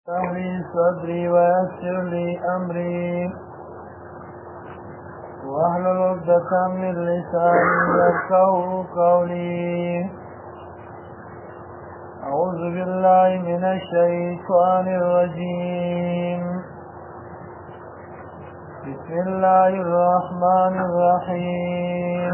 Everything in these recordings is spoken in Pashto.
اشرح لي صدري ويسر لي أمري واحلل عقدة من لساني يفقهوا قولي. أعوذ بالله من الشيطان الرجيم. بسم الله الرحمن الرحيم.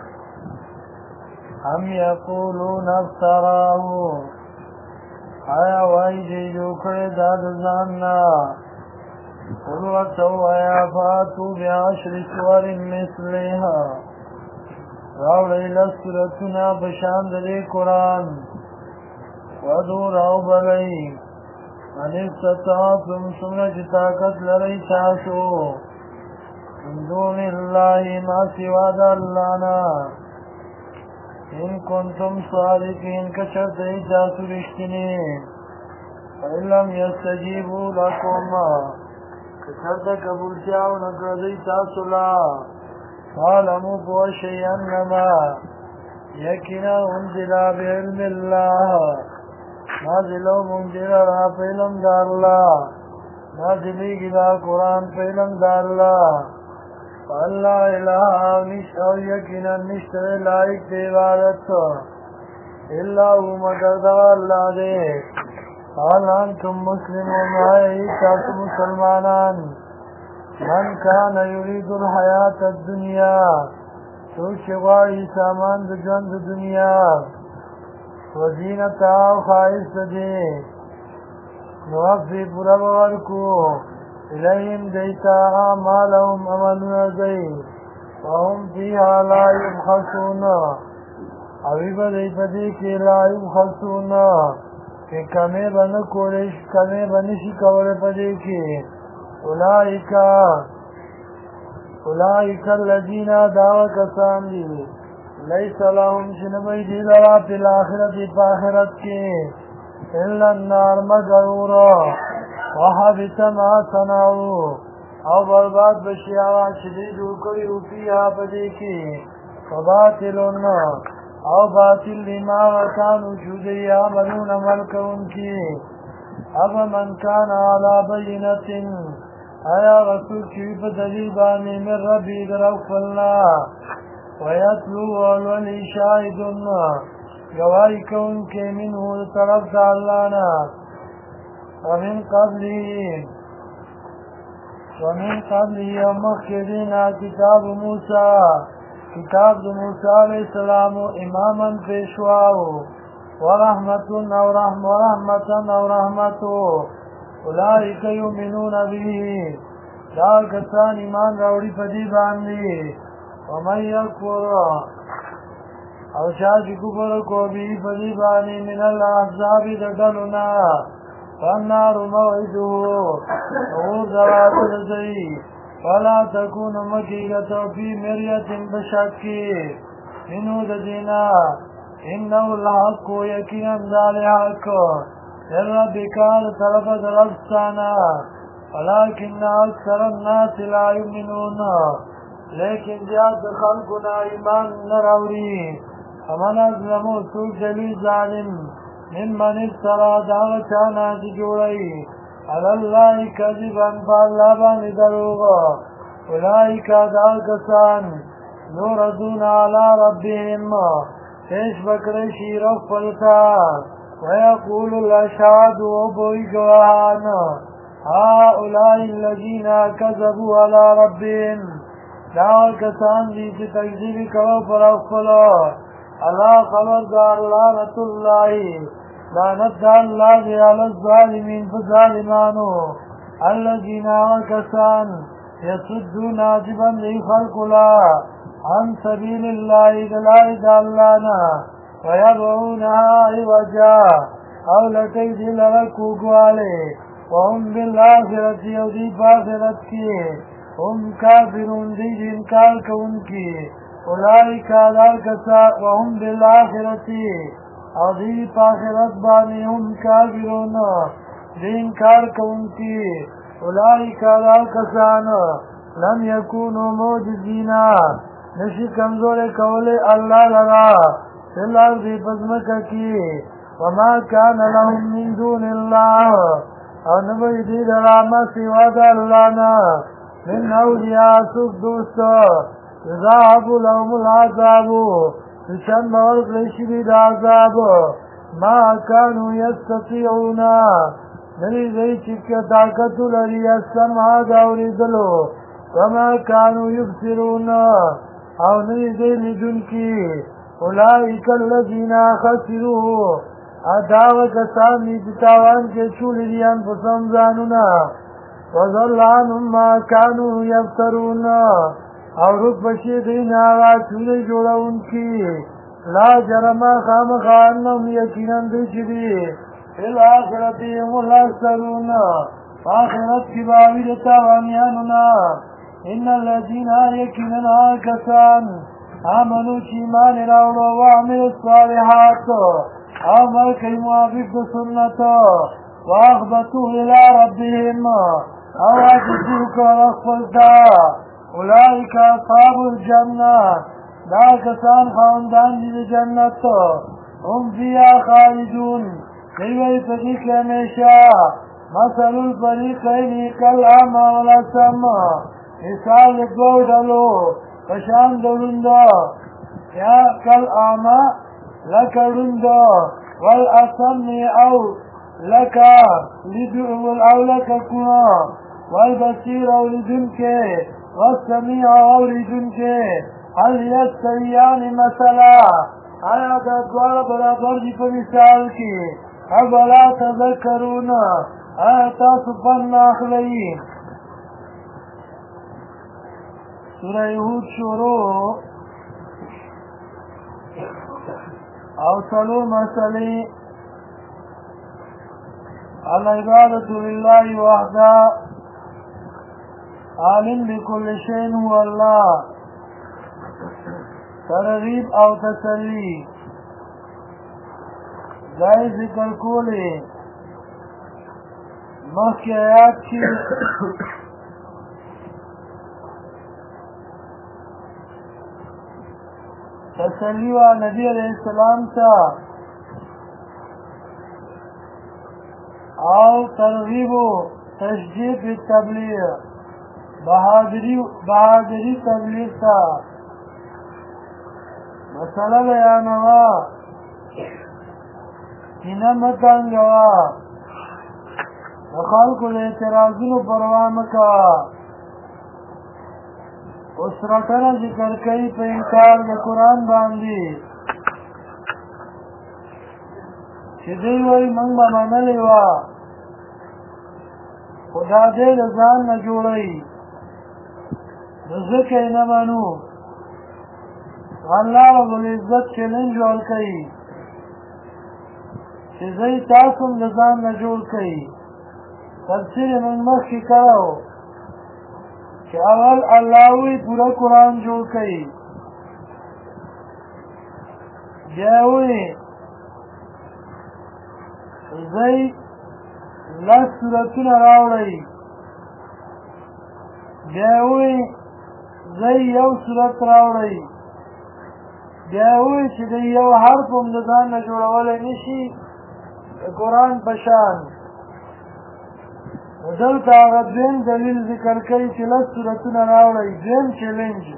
أم يقولون افتراه آیا وای دی جوکڑی داد زاننا قل وقتو آیا فاتو بعشر سور مثلها راوڑی لسورتنا بشاند دی قرآن ودو راو بلئی من استطاعتم سمرج طاقت لرئی تاسو من دون اللہ ما سواد اللہنا ان کنتم صادقین کچرت ایجاسو رشتنی فإلم یستجیبو لکم کچرت قبول کیاو نکردی تاسولا فعلمو بوشی انما یکینا انزلا بعلم اللہ نازلو منزل را فعلم دار اللہ نازلی گدا قرآن فعلم دار اللہ اللہ الہ نشتو یقینا نشتو لائق دے عبادت اللہ مگر دا اللہ دے حال انتم مسلمون آئی تاسو مسلمانان من کان یرید الحیات الدنیا سوچ غاری سامان دا جوند دنیا وزینتا و خواہش دے نوفی پورا بورکو إليهم ديتا أعمالهم أملنا زي وهم فيها لا يبخسون عویب دیتا دیکی لا يبخسون کہ کمی بنشی کول پدیکی اولئیک الذین دعوی کسان دی لیس لهم شنبی دی لرا پی الآخرت پاخرت کی إلا النار مغرورا وحبت ما صنعوا او برباد بشی آغا شدیدو کوئی روپیہ پدیکی وباطلن او باطل لما وکانو چودی عملون عمل کون کی اب من کان علا بینت آیا رسول چوی پدلیبانی من ربی درفلنا ویتلو والولی شاہدن گواہی کون کے منہو طرف دا اللہنا ومن قبله ومخدنا كتاب موسى علیہ السلام اماما پیشواو ورحمة او رحمتو اولئک یؤمنون به دار کسان ایمان راوڑی پدی باندی ومن یکفر او شاکی کفر کو بھی پدی بانی من الاحزاب ددلنا فالنار موعده اور زوات رضی فلا تکون مکیگتو فی مریت بشکی منو ددینا انہو الحق یقینا دال حق در ربکان طرف درستانا ولیکن اکثر الناس لا یؤمنون لیکن زیاد خلقنا ایمان نراوری فمن ازلمو سوک دلی ظالم ممن افترا دعوتانا چی جوڑی علی اللہ کذبا فاللہ بانی دروغا اولئیک دعا کسان یوردون علی ربهم پیش بکرشی رفلتا ویقول الاشعاد وبوی گواهان هؤلاء الذین کذبوا علی ربهم دعا کسان دی چی تکذیبی کرو پر افلا اللہ خبردار لعنت اللہ لعنت اللہ دی علی الظالمین فظالمانو الذین آکسان یسدون عجبا دی خلق لا عن سبیل اللہ دلائی دالانا ویدعونها عوجا او لکی دی لرکو گوالے وهم بالآخرت یودی باخرت کی هم کافرون دی انکار کون کی اولئیک دار کسا وهم بالآخرت عظیب آخرت بانی هم کافرون دی انکار کون کی اولئیک دار کسان لم یکونو موجزینا نشی کمزور کول اللہ لرا فی الارض پزمکہ کی وما كان لهم من دون الله او نبی دی درامه سوا دا اللہ نا من اولیاء سوک دوستا یضاعف لهم العذابو چند بور کلیشی دا عذاب ما کانو یستطیعونا نبی دی چکا طاقتو لری السمع داوری دلو وما کانو یبصرونا او نبی دی لدن کی اولئک الذین خسروا اداو کسان نیتاوان کے چولی دیان پسم زانونا وظل عنهم ما کانو یفترون او رک بشی دین آغا چولی جوڑا ان کی لا جرما خام خانم یقیناً دی چلی الآخرتی هم الاکثرون آخرت کی باوی تاوانیانونا ان الذین یقیناً کسان آمنو چیمان راوڑو وعمل الصالحات عمل کئی موافق دو سنتا واخبتو الى ربهم او عجزو کا رخفلتا اولئیک اصحاب الجنہ دا کسان خواندان جد جنت هم فیا خالدون کئی فریق ہمیشہ مثل الفریقین کالعمی والاسم مثال دو ڈلو پشان دولندا یا کالعمی لکڑندا والاسم او لکا لدعو او لککنا والبصیر او لدن کے والسمیع او لدن کے حل یستویان مثلا آیا دا دوار برابر دی پر مثال کی افلا تذکرون آیا تاسو پن اخلی سورہ ہود شروع او صلو مسئلی العبادة لله وحده عالم بكل شيء هو الله ترغیب او تسلی ځای ذکر کولی مخکې آیات کې تسلی و نبی علیہ السلام تا او ترغیب و تشجیع تبلیغ بہادری تبلیغ تا مسئلہ بیانوا کینہ متنگوا خلق الاعتراضون پروا مکا اس رکھنا ذکر کئی پہ انکار دا قرآن باندی چیزی وی منگ بمانلی وا خدا دے لزان نجوڑی نزکی نمانو اللہ رب العزت چیلنج والکئی چیزی تاسم لزان نجوڑ کئی تفسیر من مخی کرو کہ اول اللہوی پورا قرآن جوڑ کئی بیاوی زی لس سورتون راوڑی بیاوی زی یو سورت راوڑی بیاوی چی دی یو حرف امدادان نجوڑولی نشی قرآن پشان دلتا آغا دویم دلیل ذکر کئی چی لس سورتون راوڑی دویم چلنج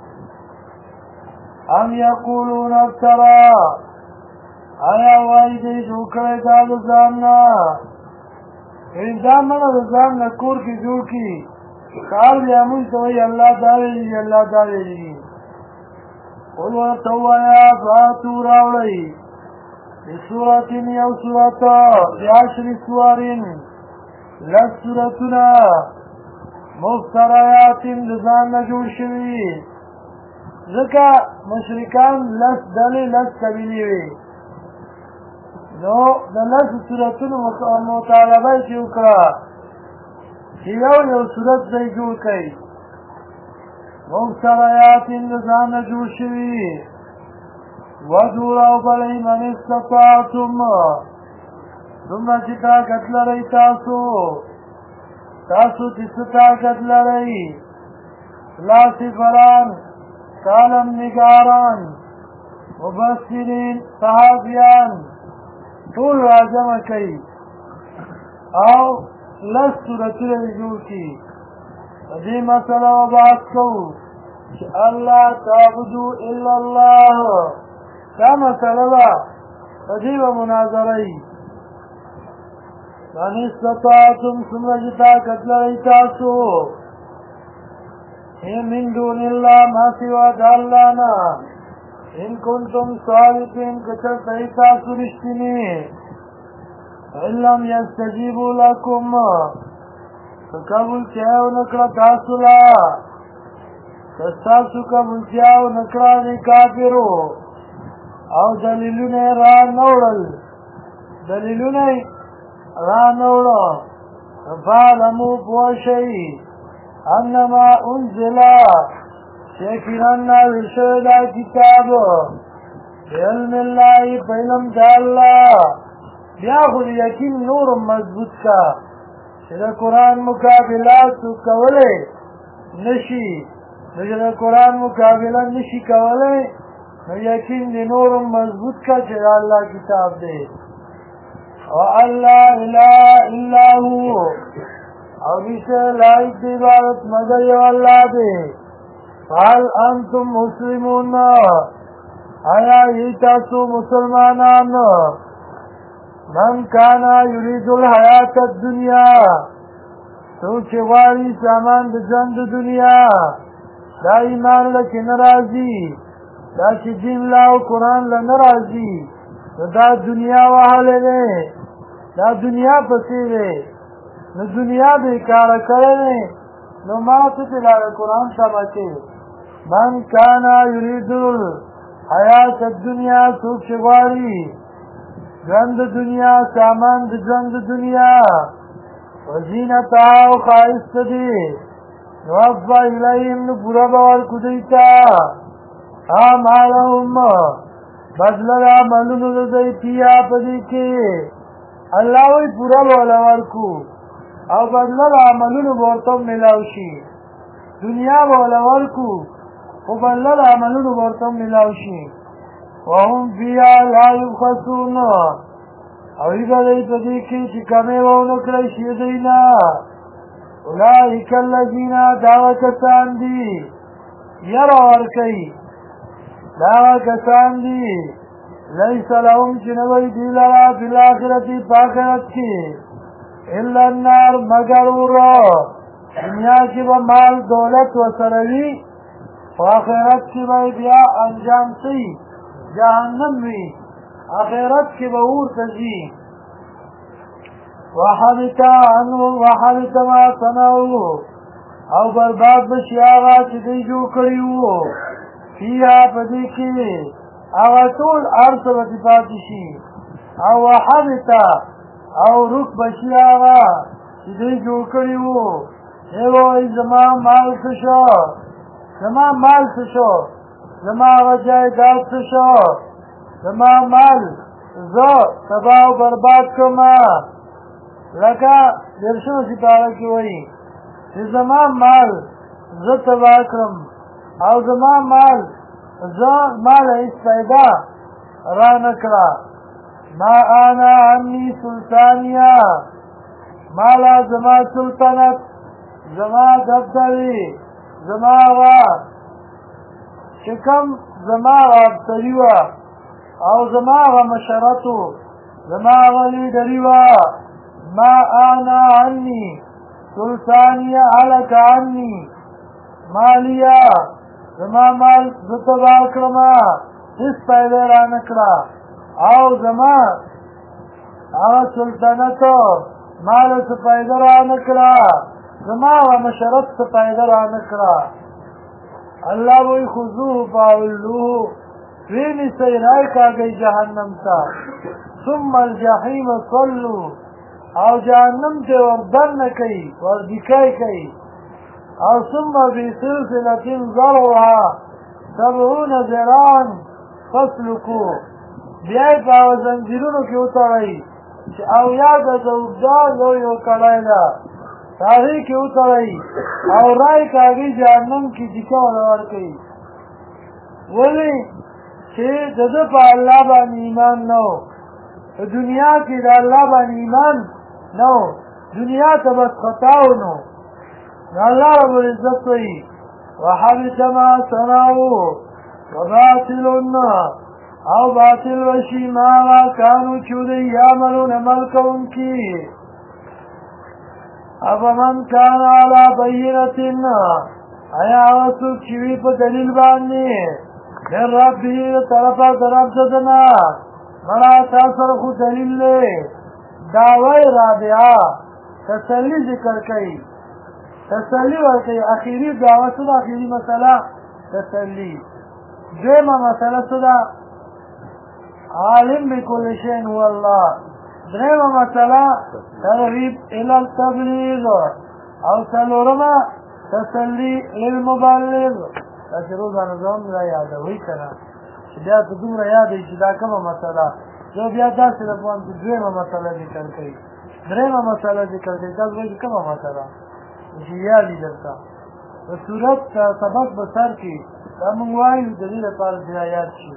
ام یقولون افترا آیا وائی دی جوکڑے دا دزاننا انزامنا دزاننا کور کی جو کی کار لیامون توی اللہ داویلی اللہ داویلی قلو توایا فاتو راوڑی بسورتین یو سورتا بعشر سوارین لس سورتنا مفترایات لزان نجور شوی ذکا مشرکان لس دلی لس قبیلی وی نو دا لس سورتنا مطالبه چی اکرا چی یو سورت دی جور کئی مفترایات لزان نجور شوی ودوراو بلی من استطاعتم تمنا چی طاقت لرئی تاسو چی طاقت لرئی لاسی فران کالم نگاران مبصرین صحابیان طول راجم کئی او لس سورتونه یې جوړ کړي په دې مسله به بحث کوو چې الله تعبدو الا الله دا مسله ده په دې به مناظره وي من استطعتم څومره چې طاقت لرئ تاسو من دون الله ما سوا د الله نه ان کنتم صادقین که چېرته یې تاسو رښتیني فإن لم يستجیبوا لکم که قبولتیا ونه کړه تاسو له که ستاسو قبولتیا ونه کړه د کافرو او دلیلونه یې رانهوړل دلیلونه یې رانهوړه فاعلموا پوه شئ انما انزل یقینا نازل شوی دا کتاب بعلم الله په علم د الله بیا خو د یقین نور مضبوط کا چې د قرآن مقابله څوک کولی نشي نو چې د قرآن مقابله نشي کولی نو یقین د نور مضبوط کا چې د الله کتاب دی او الله اله الا هو او نشته لایق د عبادت مگر یو الله دی فهل انتم مسلمون آیا ای تاسو مسلمانان من کان یرید الحیات الدنیا څوک چې غواړي سامان د ژوند د دنیا دا ایمان له کې نه راځي دا چې دین له او قرآن له نه راځي نو دا دنیا وهلی دی دا دنیا پسې دی نو دنیا بېکاره کړی دی نو ما څه چې لا د قرآن تمه کې من کان یرید الحیات الدنیا څوک چې غواړي ژوند د دنیا سامان د ژوند د دنیا وزینتها او ښایسته دي نوفا الیهم نو پوره به ورکو دوی ته اعمالهم بدله د عملونو د دوی فیها په دې کې الله وایي پوره به وله ورکو او بدله د عملونو به ورته میلاو شي دنیا به وله ورکو خو بدله د عملونو به ورته میلاو شي وهم فیها لا یبخسون او ای به دی په دې کې چې کمې به ونه کړی شي دوی نه اولئک الذین دا هغه کسان دي یره ورکوي دا هغه کسان دي لیس لهم چې نه وي دوی لره فی الاخرة په آخرت کې الا النار مگر اور دنیا کې به مال دولت ورسره وي په آخرت کې به بیا انجام شي جهنم وی آخرت کې به اور ته ځي وحبط ما صنعوا او برباد بشي هغه چې دوی جوړ کړي وو فیها په دې کې هغه ټول هر څه به پاتې شي او وحبط او رک بشي هغه چې دوی جوړ کړي وو وایي زما مال څه شو زما مال څه شو زما هغه جایداد څه شو زما مال زه تباه او برباد کړمه لکه درشمه سپاره کې وایي چې زما مال زه تباه کړم او زما مال زه ماله هېڅ فایده رانه کړه ما انا عني سلطانیه ماله زما سلطنت زما دفتري زما هغه چې کوم زما هغه افسري وه او زما هغه مشرتو زما هغه لیډري وه ما انا عني سلطانیه هلک عني مالیه زما مال زه تباه کړمه هېڅ فایده یې رانه کړه او زما هغه سلطنتو مال څه فایده رانه کړه زما هغه مشرت څه فایده رانه کړه الله وی خذوه فاعلوه ویني سیرای کاږي جهنم ته ثم الجحیم صلوا او جهنم ته وردن کوي وردکای کوي او ثم فی سلسلة ذرعها 70 ذراعا فاسلکوه بیا یې په هغه زنځیرونو کې وتړئ چې او یا ګزه اوږده یو کړی ده په هغې کې وتړئ او رای کاږي جهنم کې ډیکه وله ورکوي ولې چې د ده په الله باندې ایمان نه و په دنیا کې د الله باندې ایمان نه و دنیا ته بس خطاو نو الله رب العزت وی وحبط ما صنعوا وباطل او باطل وشی ما کانو چودی یعملون عمل کون کی افمن کان علی بینۃ ایا وسو چوی په دلیل باندې در ربی طرفا طرف دنا مړه تاسو خو دلیل له داوی رابعه تسلی ذکر کړي تسلی ورکړي اخیری دعوه سره اخیری مسله تسلی دیمه مسله سره عالم بكل شيء هو الله درېمه مسله ترغیب الى التبلیغ او څلورمه تسلی للمبلغ چې روزانه ځان را یادوي کنه چې بیا ته دومره یادوي چې دا کومه مسله زه بیا داسې لپاره درېمه مسله ذکر کړي درېمه مسله ذکر کړي تاسو وایي کومه مسله چې یادې درته د صورت سبق به سر کې دا موږ وایو د دې لپاره چې یاد شي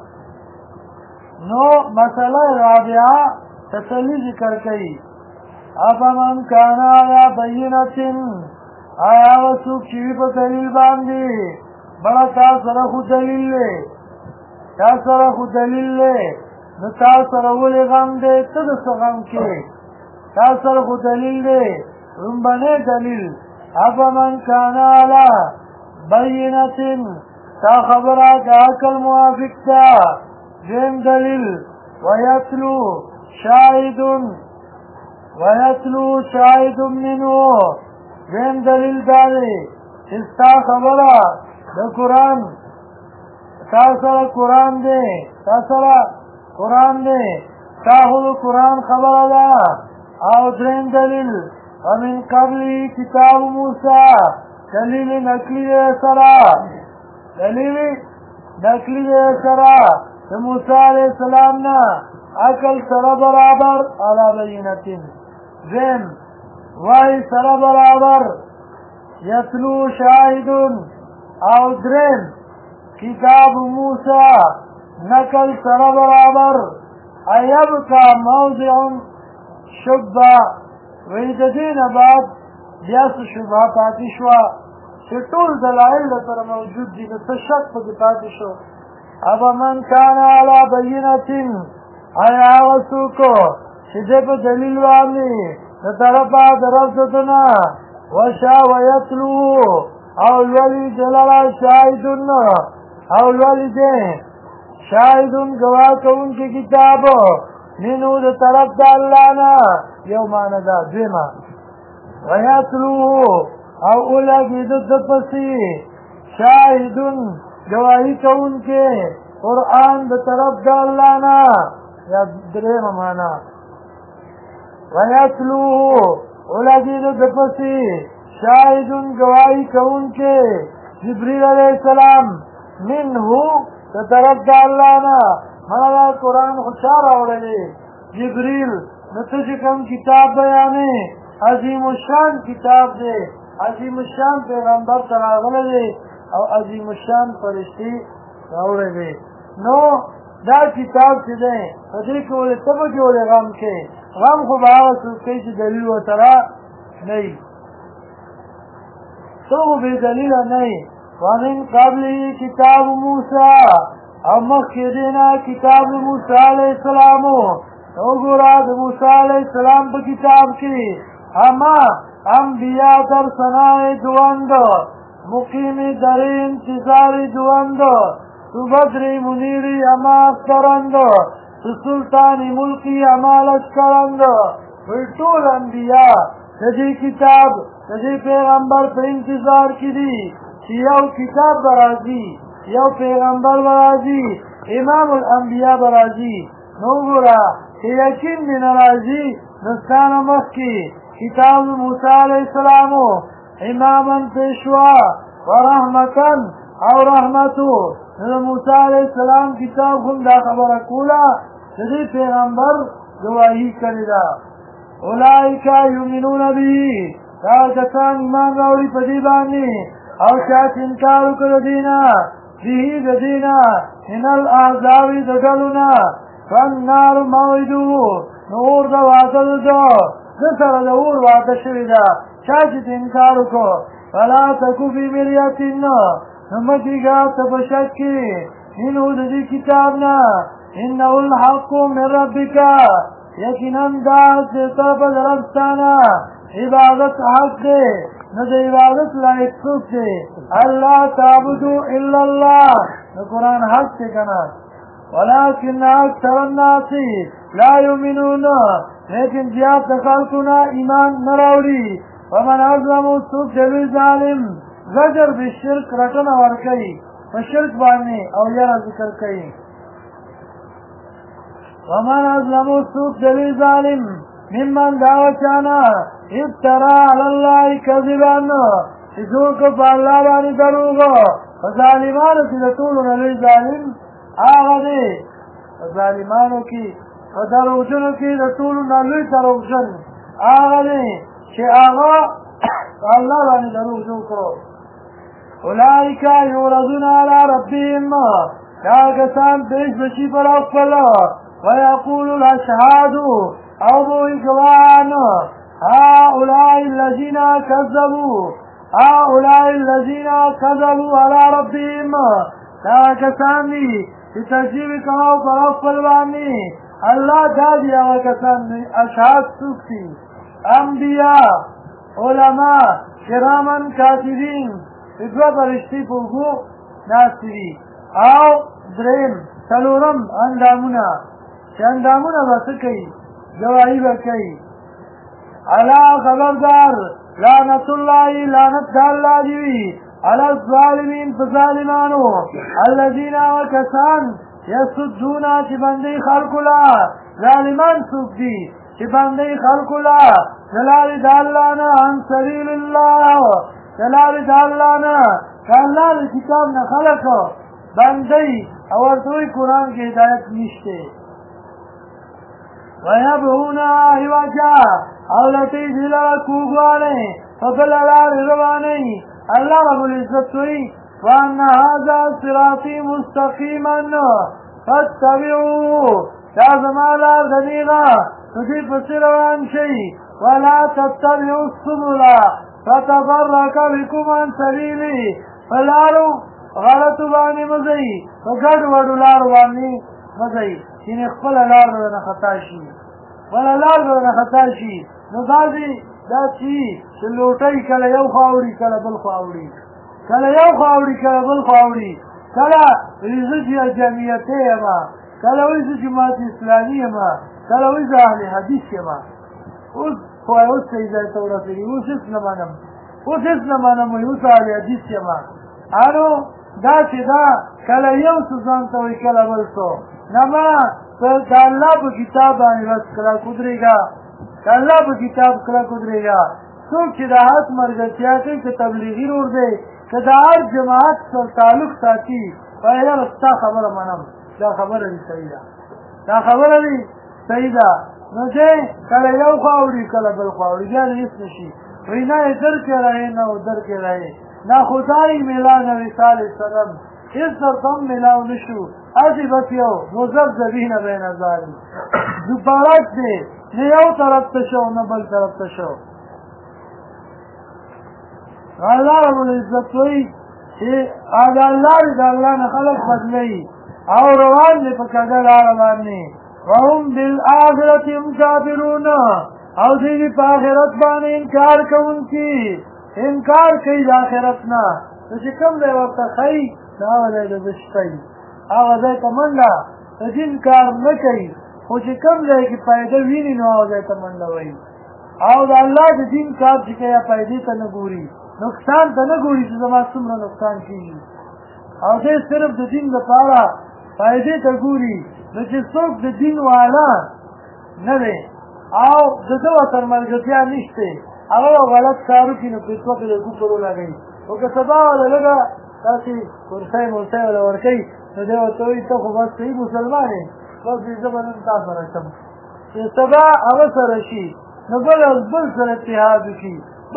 نو مسله رابعه تسلی ذکر کړي افمن کان علی بینۃ آیا وسوک چې په دلیل باندې بڑا تا سره خو دلیل له تا سره خو دلیل له نو تا سره ولې غم دې ته د غم کې تا سره خو دلیل له رومبنه دلیل افمن کان علی بینۃ تا خبره د عقل موافق تا دیم دلیل ویتلو شاهد منه دیم دلیل داری استا خبره د قرآن تا سره قرآن دی تا سره قرآن دی تا خود قرآن خبره ده او درین دلیل ومن قبلی کتاب موسی دلیل نقلی دی سره دلیل نقلی دی سره د موسی علیہ السلام نه عقل سره برابر علی بینۃ ذم وای سره برابر یتلو شاهد او درم کتاب موسی نقل سره برابر ایبکا موضع شبه وی د دین بعد بیا شبه پاتې شوه چې ټول دلایل سره موجود دي د څه شک پکې پاتې شو افمن کان علی بینۃ ایا وسوکو چې په دلیل باندې د طرفا درف دنا وشا ویتلو او الولی جلال شاهدون او الولی دے شاهدون گواہ کون کی کتاب منو د طرف دا اللہ نا یو معنی دا دیما ویتلو او اولاگی دپسی شاهدون گواہی کون کے قرآن د طرف دا اللہ نا یا دریم معنی ویتلو اولاگی دپسی شاہدون گواہی کون کے جبریل علیہ السلام منہو د طرف دا اللہ نا مانا قرآن خوشار آوڑے جبریل نتشکم کتاب بیانے عظیم الشان کتاب دے عظیم الشان پیغمبر تراغلے دے او عظیم الشان فرشتی آوڑے دے نو دا کتاب چی دے فدی کولے تب جولے غم کے غم خوب آغا سوکے چی دلیل و ترا نہیں تو بے دلیل نہیں ومن قبلی کتاب موسیٰ او مخی دینا کتاب موسیٰ علیہ السلام او گراد موسیٰ علیہ السلام پا کتاب کی اما انبیاء در سنائی دواند مقیم در انتظار دواند تو بدری منیری اما اخترند تو سلطانی ملکی اما لشکرند بلطول انبیاء تجی کتاب تجی پیغمبر پر انتظار کی دی یو کتاب برازی یو پیغمبر برازی امام الانبیاء برازی نو گرا یقین من رازی نستان مخی کتاب موسیٰ علیہ السلام اماما پیشوا ورحمتا او رحمتو موسیٰ علیہ السلام کتاب خون دا خبر کولا جدی پیغمبر گواہی کردہ اولائکا یومنون بی دا کسان ایمان راوڑی پدیبانی او شاعت انکارو که دینا بیهی دینا ان الاعزاوی دگلونا فالنار موعدو نور دا وعدد دا ده سره د اور وعده شوې ده چا چې انکار وکړو فلا تکو فی مریة نو مه کېږه ته په شک کې منه د دې کتاب نه انه الحق من ربک یقینا دا د طرفه د رب ستانه عبادت حق دی نو د عبادت لایق څوک دی الله تعبدو الا الله نو قرآن حق دی که نه ولكن اکثر الناس لا یؤمنون لیکن زیاد د خلقونه ایمان نه راوړي ومن اظلم څوک د لوی ظالم زجر بالشرک رټنه ورکوي په شرک باندې او یره ذکر کوي ومن اظلم څوک د لوی ظالم ممن دعوه چانا افترا علی الله کذبا چې جوړ کړ په الله باندې دروغ په ظالمانو کې د ټولو نه لوی ظالم هغه دی په ظالمانو کې په دروغجنو کې د ټولو نه لوی دروغجن هغه دی چې هغه الله باندې دروغ جوړ کړو اولئک یعرضون علی ربهم دا کسان پیش بشي پر خپل ويقول الاشهاد او بوئی گوان هؤلاء الذين كذبوا على ربهم دا کسان دي چې تکذیب کوي پر خپل باندې الله دا دي هغه کسان دي اشهاد څوک دي انبیاء علماء کرامن کاتبین دوه فرشتي په وګو ناست دي او دریم څلورم اندامونه چې اندامونه به څه کوي گواهی به کوي الا خبردار لعنت الله لعنت د الله دي وي على الظالمین په ظالمانو الذين وكسان يصدون چې باندې خلق لا ظالمان څوک دي چې باندې خلق لا دلال د الله نه عن سبیل الله دلال د الله نه کله کتاب نه خلق باندې او ورته قرآن کې هدایت نشته ويبغون عوجا او لطی دلا کوغوانے فبل الار روانی اللہ رب العزت وی وان هذا صراطی مستقیما فاتبعوه دا زمالار دنیغا تدی پسروان شئی ولا تتبعوا السبل فتفرق بكم عن سبیلی فلارو غلط بانی مزئی فگڑ وڑو لار بانی مزئی چینه خپل لار نه خطا شي ولا لار نه خطا شي نو بعضی دا چې لوټي کله یو خاوري کله بل خاوري کله یو خاوري کله بل خاوري کله رزقي جمعیته ما کله وې جماعت اسلامي ما کله وې اهل حدیث ما اوس خو اوس څه ځای ته ورسېږي اوس نه مانم اوس اهل حدیث ما انو دا چې دا کله یو ځان ته وي کله بل څه نما دا الله په کتاب باندې بس کلا کودريګا دا الله په کتاب کلا کودريګا څوک چې د هات مرګتیا کوي چې تبلیغي ور دی که د هر جماعت سره تعلق ساتي وایي رستا خبره منم دا خبره دي صحیح ده دا خبره دي صحیح ده نو چې کله یو خاوري کله بل خاوري بیا هیڅ نشي وینا یې در کې راځي نه در کې راځي نا خدای ميلان رسال سلام هیڅ تم ملاو نشو اسی بس یو مذبذبین بین ظالم دوبارک دی نه یو طرف ته شو نه بل طرف ته شو الله رب العزت وی چې الله نه خلق بدلی او روان دي په کډه لار باندې وهم بالآخرة هم کافرون او دې په آخرت باندې انکار کوونکي انکار کوي د آخرت نه چې کوم دی ورته خی دا ولې د بشپي هغه ځای ته منډه د دین کار نه کوي خو چې کوم ځای کې فایده ویني نو هغه ځای ته منډه وایي او د الله د دین کار چې کوي فایدې ته نه ګوري نقصان ته نه ګوري چې زما څومره نقصان کېږي او دې صرف د دین لپاره فایدې ته ګوري نو چې څوک د دین والا نه دی او د ده ورسره ملګرتیا نشته هغه غلط کارو کوي نو پیسو کې د ګوپرو لګوي او که سبا والا لږه داسې کرسۍ مرسۍ والا ورکوي نو دی ورته وایي ته خو بس صحیح مسلمان یې بس زه به نن تا سره شم چې سبا هغه سره شي نو بل از بل سره اتحاد وکړي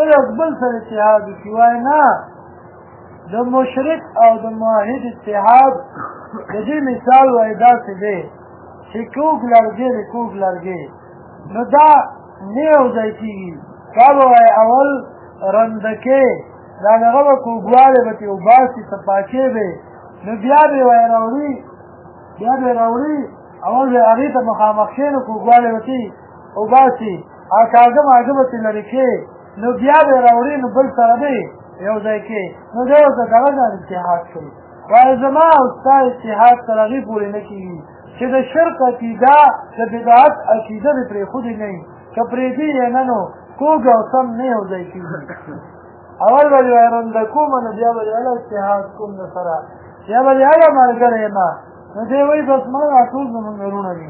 وایي نه د مشرک او د موحد اتحاد د دې مثال وایي داسې دی چې کوږ لرګی نو دا نه یوځای کېږي دا به وایي اول رندکې دا دغه به کوږوالی به ترې وباسي صفاکې به نو بیا به یې وایي راوړي اول به هغې ته مخامخ کښېنو کوږوالی به ترې وباسي او کاږه ماږه به ترې لرې کړې نو بیا به یې راوړي نو بل سره به یو ځای کې نو دی ورته دغه ځان اتحاد کوي وایي زما او ستا اتحاد تر هغې پورې نه کېږي چې د شرک عقیده د بدعت عقیده دې پرېښودې نه وي که پرېږدي یې نه نو کوږ او سم نه یو ځای کېږي اول به دې وایي رنده کومه نو بیا به دې هله اتحاد کوم د سره بیا به دې هله ملګری یم نو دی وایي بس ما دا ټول زمونږ وروڼه دي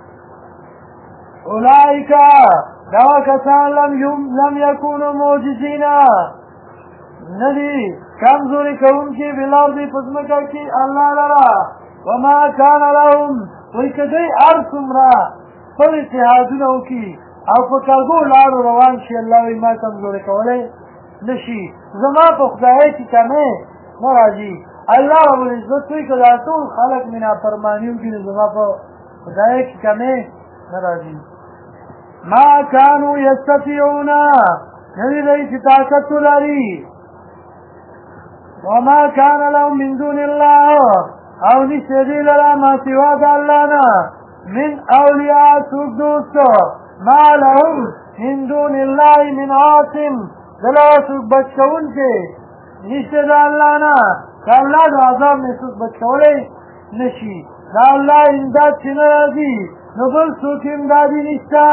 اولئک دغه کسان لم یکونو معجزین ندی کمزوري کوونکي بالارض په ځمکه کې الله لره وما کان لهم وایي که دوی هر څومره خپل اتحادونه وکړي او په کږو لارو روان شي الله وایي ما کمزوري کولی نه شي زما په خدایۍ کې کمی نه راځي الله ربالعزت وایي که دا ټول خلک مې نافرماني وکړي نو زما په خدایۍ کې کمی نه راځي ما کانو یستطیعون ندی دی چې طاقت ولري وما کان لهم من دون الله او نشته دی لره ما سوا د الله نه من اولیاء څوک دوست ما لهم من دون الله من عاصم دلته څوک بچ کوونکی نشته د الله نه د الله د عذاب نه څوک بچ کولی نه شي د الله امداد چې نه راځي نو بل څوک امدادي نشته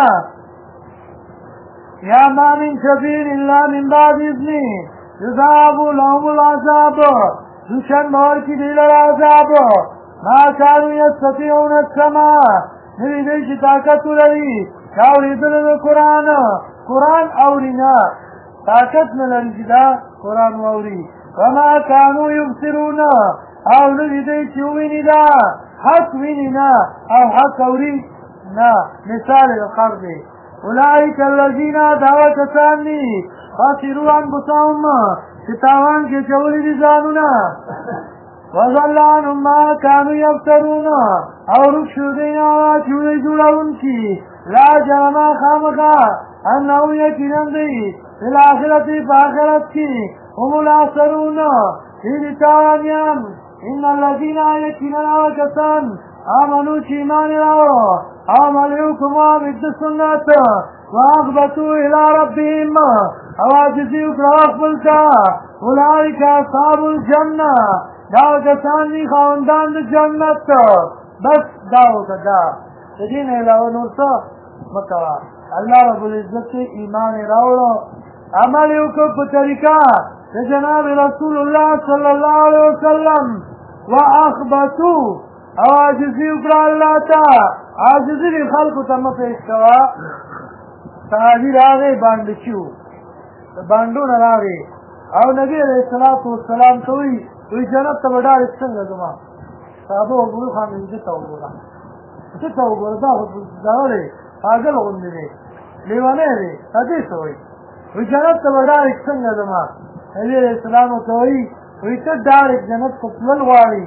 یا ما من شفیع الا من بعد اذنه یذهب لهم العذاب دوشن بور کی دی لر عذاب ما کانوا یستطیعون السماع نوی دی چې طاقت ولري دا اورېدلو د قرآن اوري نه طاقت نه لري چې دا قرآن واوري وما کانوا یبصرون او نوی دی چې وویني دا حق ویني نه او حق اوري نه مثال د خر دی اولئک الذین دعوا کسان دي خاسروا انفسهم چې تاوان کې چولی دي ځانونه وضل عنهم ما کانوا یفترون او رک شو دی هغه چې دوی جوړونکي لا جرم خامخا انهم یقینا دوی فی الآخرة په آخرت کې هم الاخسرون دي تاوانیان ان الذین یقینا هغه کسان آمنو چې ایمان یې راوړو عملوا كما بالسنة واخبتوا الى ربهم اواجزي وكرافلتا اولئك اصحاب الجنة داو کسان دي خاوندان د جنت بس داو کدا دین علاوه نور څه مکوا الله رب العزت ایمان راوړو عمل وکړو په طریقه د جناب رسول الله صلی الله علیه وسلم واخبتوا اواجزي وکړه الله تعالی عاجزی دی خلقو تا مپیش کوا صحابی راغی باندې شو باندونه راغی او نبی علیہ السلام کوي وی جنت ته وډار څنګه زما صحابه وګورو خان دې ته وګورا دا ډاړې پاگل غوندې دی لیوانه دی حدیث وی وی جنت ته وډار څنګه زما نبی علیہ السلام کوي وی ته ډار جنت کو تل غواړي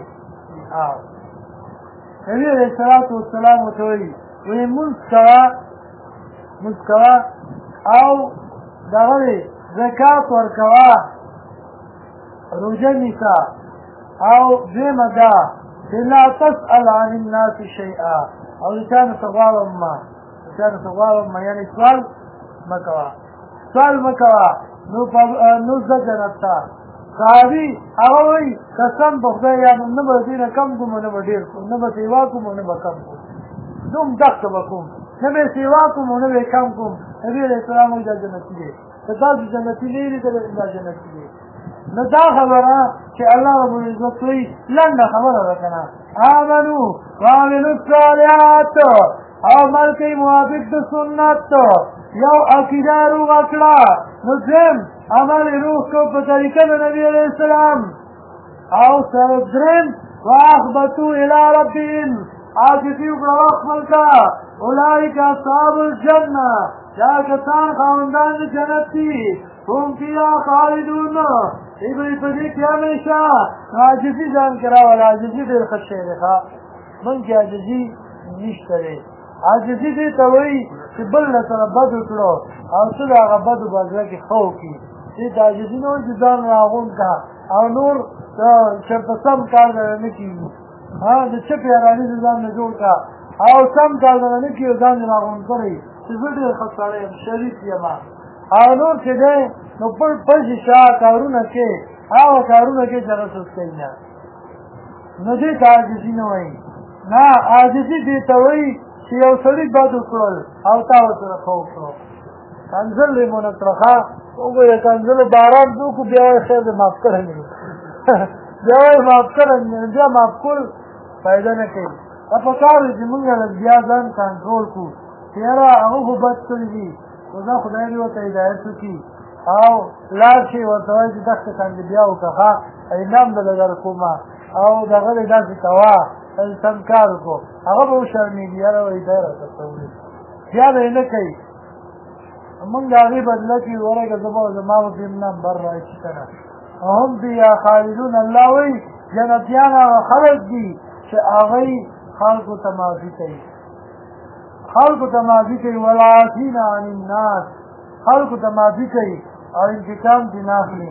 نبی علیہ السلام وتوی وی مسکوا او دغه زکات ورکوا روزه نیسا او دیمه دا لا تسأل عن الناس شیئا او لسان تغوارم ما یعنی سوال مکوا نو زجنتا صحابی هغه وایي قسم په خدای یا نه به دینه کم کوم نه به ډېر کوم نه به سیوا کوم نه به کم کوم دوم دقه به کوم نه به سیوا کوم نه به کم کوم نبي علیه السلام وایي دا جنتي دی که تاسو جنتي نه یې دا جنتي دی نو دا خبره چې الله رب العزت وایي لنډه خبره ده که نه آمنو وعملوا الصالحات عمل کوي موافق د سنت یو عقیده روغه کړه نو دویم عمل روح کو په طریقه د نبی علیہ السلام او سره دریم واخبتوا الى ربهم عاجزي وکړه خپل ته اولئک اصحاب الجنه دا کسان خاوندان د جنت دي هم فیها خالدون ای به په دې کې همیشه عاجزي ځان کراوه عاجزي ډېر ښه شی دی ښه موږ کې عاجزي نشته دی عاجزي دې ته وایي چې بل نه سره بد وکړو او څه د هغه بدو بدله کې ښه وکړي دې ته عاجزي نه وایي چې ځان راغونډ کړه او نور چېرته سم کار دره نه کېږي د چپې حراني د ځان نه جوړ کړه او سم کار دره نه کېږي ځان یې راغونډ کړی چې زه ډېر ښه سړی یم شریف یم او نور چې دی نو پټ شا کارونه کې هغه کارونه کې چې هغه څوک کوي نه نو دې ته عاجزي نه وایي نه عاجزي دې ته وایي چې یو سړي بد وکړل او تا ورسره ښه وکړو کنځل دې مو نه کړه ښه وګوره کنځل باران وکړو بیا وایي خیر دې معاف کړی مې بیا وایي معاف کړی مې بیا معاف کول فایده نه کوي په کار دی چې مونږ لږ بیا ځان کنټرول کړو چې یاره هغه خو بد کړي دي خو دا خدای دې ورته هدایت وکړي او لاړ شي ورته وایي چې دغسې کاندې بیا وکړه انعام به در کومه او دغه دې داسې کوه سم کار وکړو هغه به وشرمېږي یاره وایي دی راته څه وایي بیا به یې نه کوي مونږ د هغې بدله کړي ورګه زما به پرې نمبر را شي که نه هم فیها خالدون الله وایي جنتیان هغه خلک دي چې هغوی خلکو ته معافي کوي خلکو ته معافي کوي والعافین عن الناس خلکو ته معافي کوي او انتقام دې نه اخلي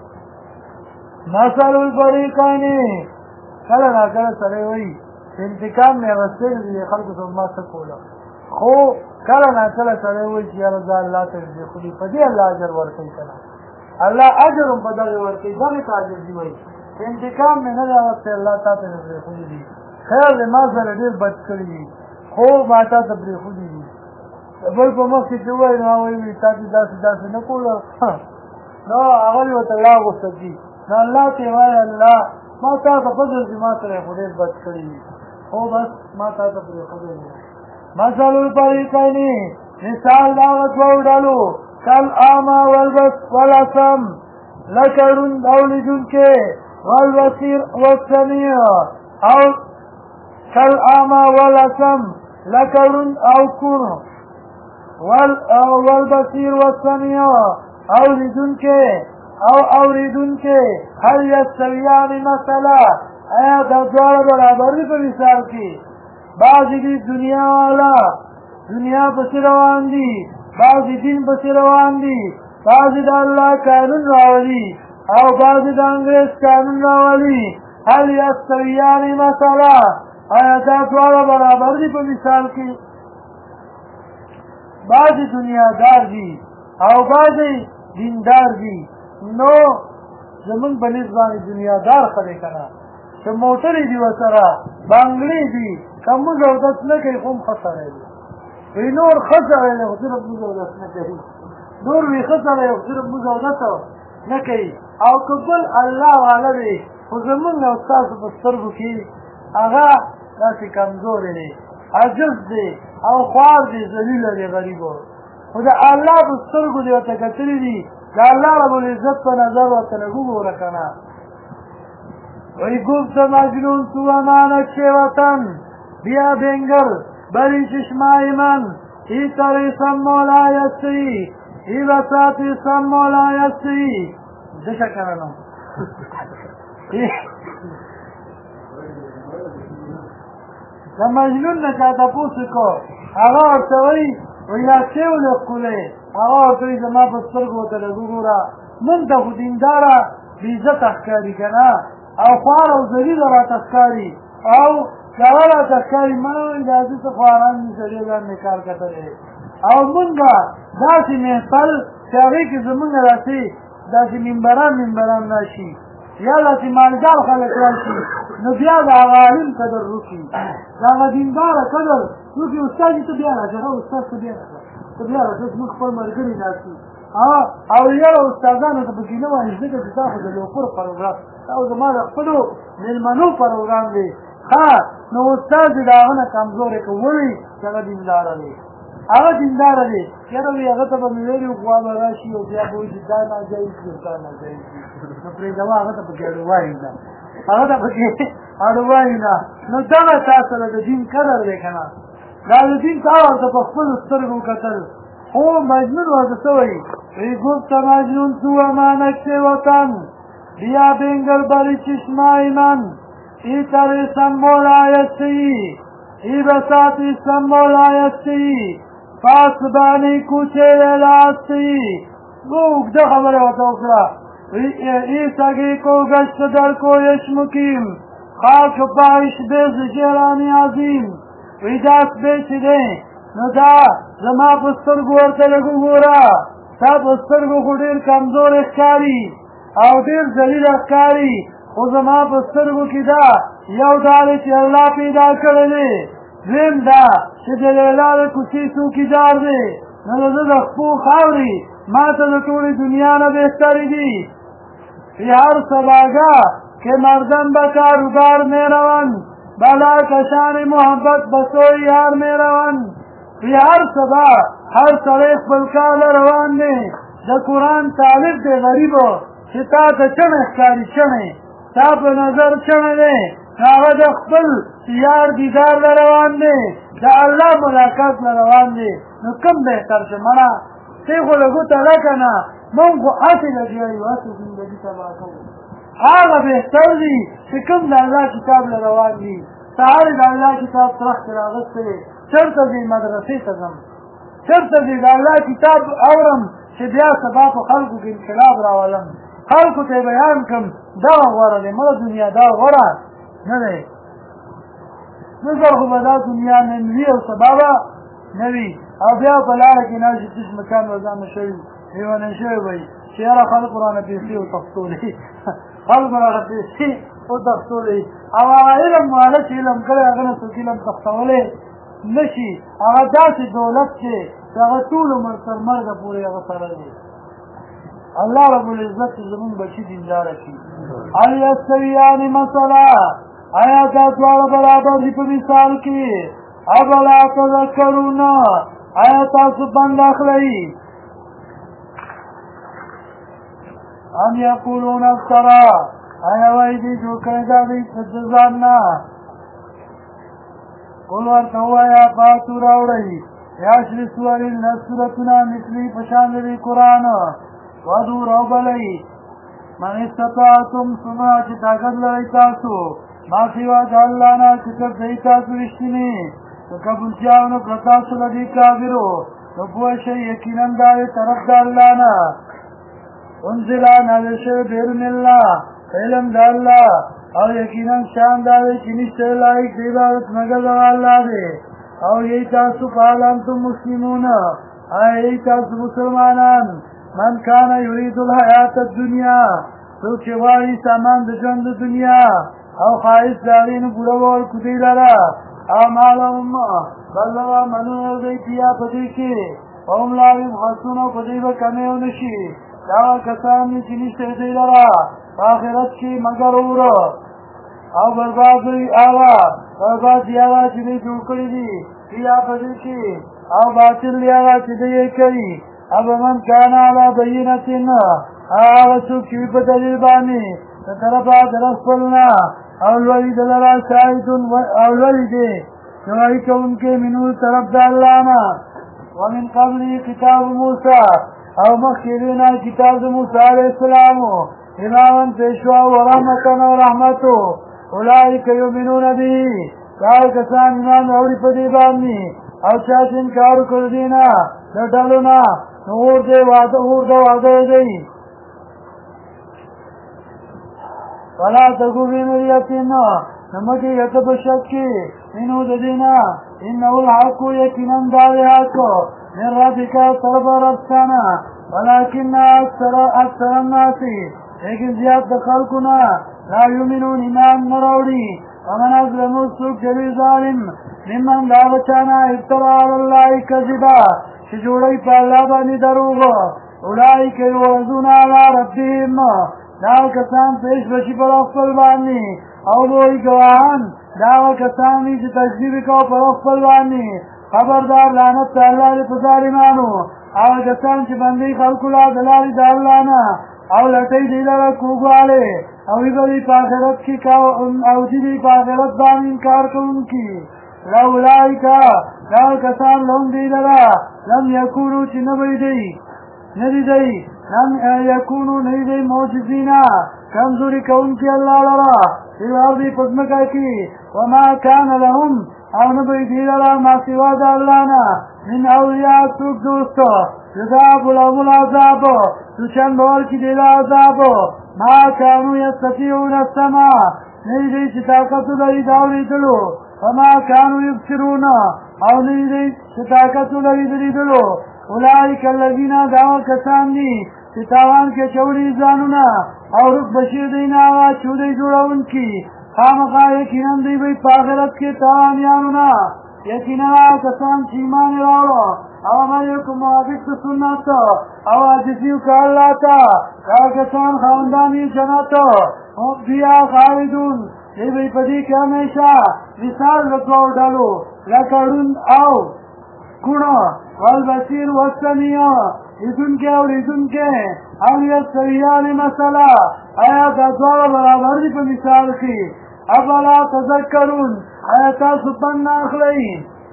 مثل الفریقین کله ناکله سړی وایي انتقام مې اخیستلی دی خلکو ته ما څه کوله خو کله ناکله سړی وایي چې یاره زه الله ته پرېښودي په دې الله اجر ورکوي که نه الله اجر هم په دغې ورکوي دغې ته عاجزي وایي انتقام مې نه دی اخیستی الله تا ته مې پرېښودي دي خیر دی ما سره ډېر بد کړي دي خو ما تا ته پرېښودي دي بل په مخ کې چې ووایي نو وایي تا دې داسې نه کوله نو هغه دې ورته راغوسته کي نو الله ته وایي الله ما تا ته فضل دي ما سره یې خو ډېر بد کړي دي خو بس ما تا ته پرېښودی دي مثل الفریقین مثال د هغه دوو ډلو کالاعمی والاسم لکه ړوند او لیدونکی والبصیر والسمیع او کالاعمی والاسم لکه ړوند او کوڼ والبصیر والسمیع او لیدونکی او اوریدونکی هل یستویان مثلا آیا دا دواړه برابر دي په مثال کې بعضې دي دنیا والا دنیا پسې روان دي بعضې دین پسې روان دي بعضې د الله قانون راولي او بعضې د انګریز قانون راولي هل یستویان مثلا آیا دا دواړه برابر دي په مثال کې بعضې دنیادار دي او بعضې دیندار دي نو زمونږ په نسبت باندې دنیادار ښه دی که نه چې موټرې دي ورسره بنګلې دي که مونځ اودس نه کوي خو هم ښه سړی دی وایي نور ښه سړی دی خو صرف مونځ اودس نه کوي نور وي ښه سړی خو صرف مونځ اودس نه کوي او که بل الله والا دی خو زمونږ او ستاسو په سترګو کې هغه داسې کمزوری دی عجز دی او خوار دی ذلیله دی غریبو خو د الله په سترګو دی ورته کتلي دي د الله ربالعزت په نظر ورته لږ وګوره که نه وی گفت مجنون تو امانت چه وطن بیا بنگر بری چشمای من ای طریسم مولایستی ای وساطیسم مولایستی دشا کرنو د مجنون نه چاته پوښتنه کو هغه ورته وایي یا څه ولکولې هغه ورته وایي زما په سترګو ورته لږ وګوره موږ ته خو دینداره بېعزته ښکاري که نه او خوار او ذلیله راته ښکاري او دغه راته ښکاري ما وایي دا زه څه خواران دي سړي ځان مې کار کتلی او مونږ داسې محفل چې هغې کې زمونږ داسې منبران راشي یا داسې مالدار خلک راشي نو بیا د هغه عالم قدر وکړي د هغه دینداره قدر وکړي استاد ته بیا راځه هغه استاد ته بیا راځه ته بیا راځه زموږ خپل ملګري ناستي او یاره استادانو ته پکې نه وایي ځکه چې دا خو د لوپر پروګرام او زما د خپلو مېلمنو پروګرام دی نو استاد د هغه نه کمزوری که ولې چې هغه دینداره دی هغه دینداره دی یاره وایي هغه ته به مې ویلي غوا به راشي او بیا به وایي چې دا ناجایز دي دا ناجایز دي نو پرېږدوه هغه ته پکې اړوایي نه هغه ته پکې اړوایي نه نو دغه تا سره د دین قدر دی که نه دا د دین تا ورته په خپلو سترګو کتل خو مجنون ورته څه وایي وی گفت مجنون تو امانت وطن بیا بنگر بری چشمای من ای ترسم مولایستی ای بساتی سمولایستی پاس بانی کوچه لاستی اوږده خبره ورته وکړه ای سگی کو گشت در کویش مکیم خاک پایش بیز جیرانی عظیم وی داس بیچی دی نو دا زما په سترګو ورته لږ وګوره تا په سترګو خو ډېر کمزور ښکاري او ډېر ذلیل ښکاري خو زما په سترګو کې دا یو دا دی چې الله پیدا کړی دی دویم دا چې د لیلا د کوڅې څوکیدار دی نو د ده د خپو خاورې ما ته د ټولې دنیا نه بهترې دي فی هر صباگاه که مردم به کاروبار می روند بلا کشان محبت بسوی یار می روند فی هر صبا هر سړی خپل کار روان دی د قرآن طالب دی غریبو چې تا ته چڼې ښکاري چڼې تا په نظر چڼې دی هغه د خپل یار دیدار له روان دی د الله ملاقات له روان دی نو کوم بهتر شه مړه تی خو له ګوته ده که نه مونږ خو هسې لګیا یو هسې زندګي تباه کوو هغه بهتر دي چې کوم د الله کتاب له روان دي سهار د الله کتاب ترخ کې راغستی دی چېرته ځي مدرسې ته ځم چېرته ځي د الله کتاب اورم چې بیا سبا په خلکو کې انقلاب راولم خلکو ته یې بیان کړم دغه غوره دی مړه دنیا دا غوره نه دی نظر خو به دا دنیا نن وي او سبا به نه وي او بیا په لاره کې ناشي تش مکان وزانه شوي لیونی شوی به وي چې یاره خلکو رانه پیسې وتښتولې خلکو رانه پیسې وتښتولې او هغه علم والا چې علم کړی هغه نه څوک علم تښتولی نه شي هغه داسې دولت چې هغه ټول عمر تر مرګه پورې هغه سره دی الله رب العزت زمون بچی دینداره کړي هل یستویان مثلا آیا دا دواړه برابر دي په مثال کې افلا تذکرون آیا تاسو بند اخلئ ام یقولون افترا آیا وایي دي جوړ کړی دا دی د ځان نه قل ورته ووایه فاتو راوړئ یاشر سورین صورتونه مثلي په شان د قرآن ودو راوبلئ من استطاعتم څومره چې طاقت لرئ تاسو ما سوا د الله نه چې کوئ تاسو رښتینې که کبلچیانو کړه تاسو له دې کافرو نو پوه شئ یقینا دا د طرف د الله نه انزل نازل شوی بیرون الله علم د الله او یقینا شان دا دی چې نشته لایق د عبادت مګر د الله دی او یی تاسو فعل انتم مسلمون ای تاسو مسلمانان من کان یرید الحیات الدنیا څوک چې غواړي سامان د ژوند د دنیا او خواهش داري نو پوره به ورکړي لره اعمالهم بلوا منو دی بیا په دې کې هم لا یبخسون په دې به کمې ونه شي دا کسان چې نشته دی لره په آخرت کې مګر وره او برباد وي هغه برباد هغه چې دوی جوړ کړي دي بیا په دې کې او باطل هغه چې دوی یې کوي اب من کان علی بینة هغه څوک چې په دلیل باندې د طرفه د رسولنا او لوی دلرا شاهدون او لوی دی گواہی کوونکې منو طرف د الله نه ومن قبل کتاب موسی او مخکې نه کتاب د موسی علیه السلام اماما پیشوا و رحمتا و رحمتو اولئک یؤمنون به دا کسان ایمان راوړي په دې باندې او چا چې انکار وکړ دي نه د ډلو نه نو اور دې واده دی ولا تکو فی مریة نمکی یتب شکی منو ددینا انه الحق یقینا دا حق من ربک طرف ربستانا ولكن اکثر الناس لیکن زیاد خلقنا لا یؤمنون ایمان نراوړي ومن اظلم سوک جلی ظالم ممن دا بچانا افترا علی الله کذبا چې جوړی په الله باندې دروغ اولئک یعرضون علی ربهم دا کسان پیش بشي پر خپل باندې او دوی ګواهان دا کسان چې تکذیب کوي پر خپل باندې خبردار لعنت الله دې په ظالمانو او کسان چې باندې خلکو لا دلالي د الله نه او لټي دی لاره کوګواله او دې په آخرت کې او دې په آخرت باندې انکار کوونکی لولایکا دا کسان لون دی لاره لم یکونو چې نه وي دی ندی دی لم یکونو ندی دی موجزینا کمزوری کونکی اللہ لرا فی الارضی پزمکا کی وما کان لهم او نه به دې لره ما سوا د الله نه من اولیاء څوک دوست یذاب لهم العذاب سوچن بول کې دې عذاب ما كانوا يستطيعون السماع نه دې چې طاقت لري دا ولیدلو وما كانوا يبصرون او نه دې چې طاقت لري دلیدلو اولئک الذین دعوا کسان دي چې تاوان کې چوری ځانونه او رب بشیر دینا وا چودې جوړونکي خامخا یقینا دی وی په آخرت کې تاوانیانونه یقینا کسان چې ایمان راوړو او عمل کوم موافق سنت او عاجزي وکړه الله ته هغه کسان خاوندانی جنت او بیا خالدون دی وی په دې کې همیشه مثال لکو ډالو لکړون او کونو والبصیر والسمیع لیدن کے اور لیدن کے اولیت سویان مسئلہ آیا دا دوار برابر دی پا مثال کی افلا تذکرون آیا تاسو پن ناخلئی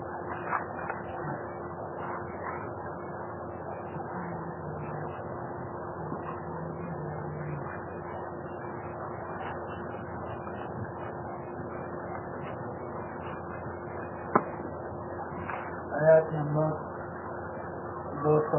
آیات نمبر 200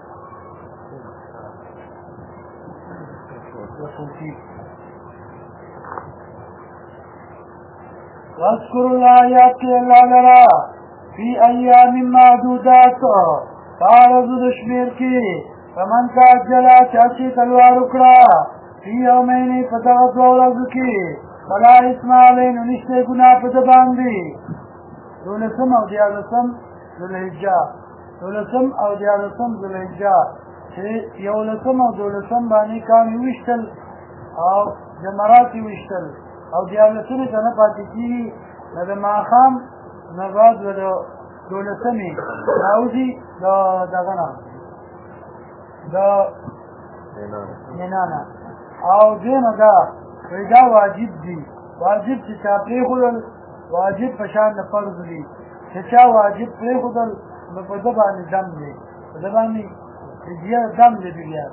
واذکر الآیات کے اللہ لرا فی ایام معدودات فارض دشمیر کی فمن کا اجلا چاچی تلوار اکڑا فی یومین فتغت ورز کی فلا اسم علیہ نشتے گناہ پتبان دی دولسم او دیالسم ذوالحجہ دولسم او دیالسم ذوالحجہ چې یولسم او دولسم باندې کامی وشتل او جمراتی وشتل او دیالسمی ته نه پاتې کېږي نه د ماښام نه بعد د دولسمې راوځي د دغه نه د مینا نه او دویمه دا وایي دا واجب دي واجب چې چا پرېښودل واجب په شان د فرض دي چې چا واجب پرېښودل نو په ده باندې دم دی په ده باندې فدیه دم دی بیا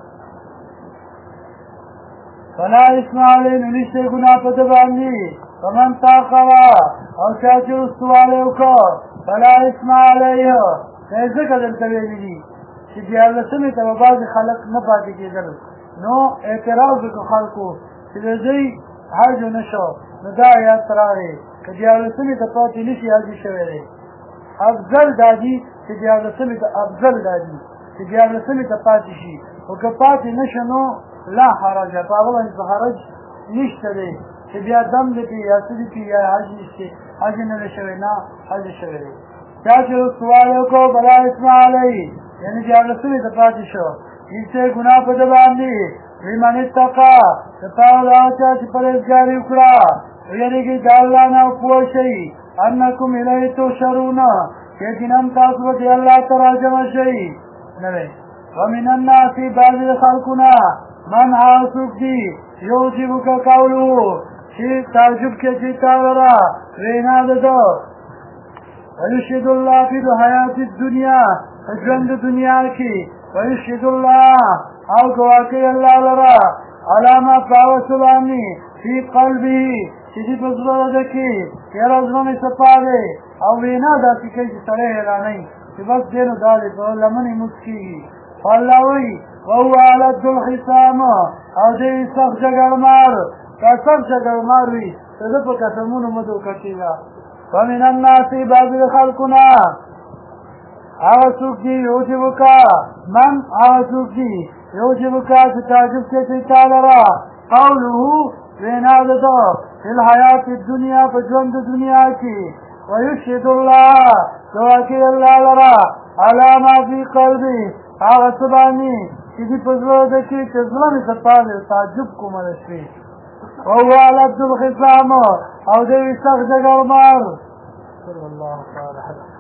فلا اسم علیه نو نشته ګناه په ده باندې فمن تاخره او چا چې رستوالی وکړ فلا اسم علیه دا یې ځکه دلته ویلي دي چې دیارلسمې ته به بعضې خلک نه پاتې کېدل نو اعتراض وکړو خلکو چې د دوی حج نه شو نو دا آیات راغی که دیارلسمې ته پاتې نه شي حج شوی دی افضل دا دي چې دیارلسمې ته افضل دا دي چې دیارلسمې ته پاتې شي خو که پاتې نه شي نو لا حرج په هغه باندې څه حرج نشته دی چې بیا دم دی پې یا څه دي پې یا حج نشته حج نه دی شوی نه حج شوی دی چا چې سوال وکړو بلا اسم علیه یعنې دیارلسمې ته پاتې شو هیڅ ګناه په ده باندې لمن اتقا د پاره د هغه چا چې پرهېزګاري وکړه ویرېږئ د الله نه او پوه شئ انکم الیه تحشرون یقینا تاسو به د الله ته راجمع شئ ومن الناس بعضې د خلقونه من هغه څوک دي یعجبک قوله چې تعجب کې چې تا لره وینا د ده ویشهد الله فی الحیات الدنیا په ژوند دنیا کې ویشهد الله او ګواه کوي الله لره علی ما په هغه څه باندې فی قلبه چې دې په زړه ده کې یاره زړه مې صفا دی او وینا داسې کوي چې سړی حیرانوي چې بس دی نو دا دی په لمنې موس کېږي الله وایي وهو علد الخصام او دی سخت جګړمار که سخت جګړمار وي د ده په قسمونو مه دوکه کېږه ومن الناس بعضې د خلقونه هغه څوک دي یعجبک من هغه څوک دي یعجبک چې تعجب کې چې تا لره قوله وینا د ده فی الحیات الدنیا په ژوند د دنیا کې ویشهد الله ګواه کوي الله لره علی ما فی قلبي هغه څه باندې چې دې په زړه ده کې چې زړه مې صفا دی تعجب کومه د شپې وهو علد الخصام او دی سخت جګړمار صلی الله تعالی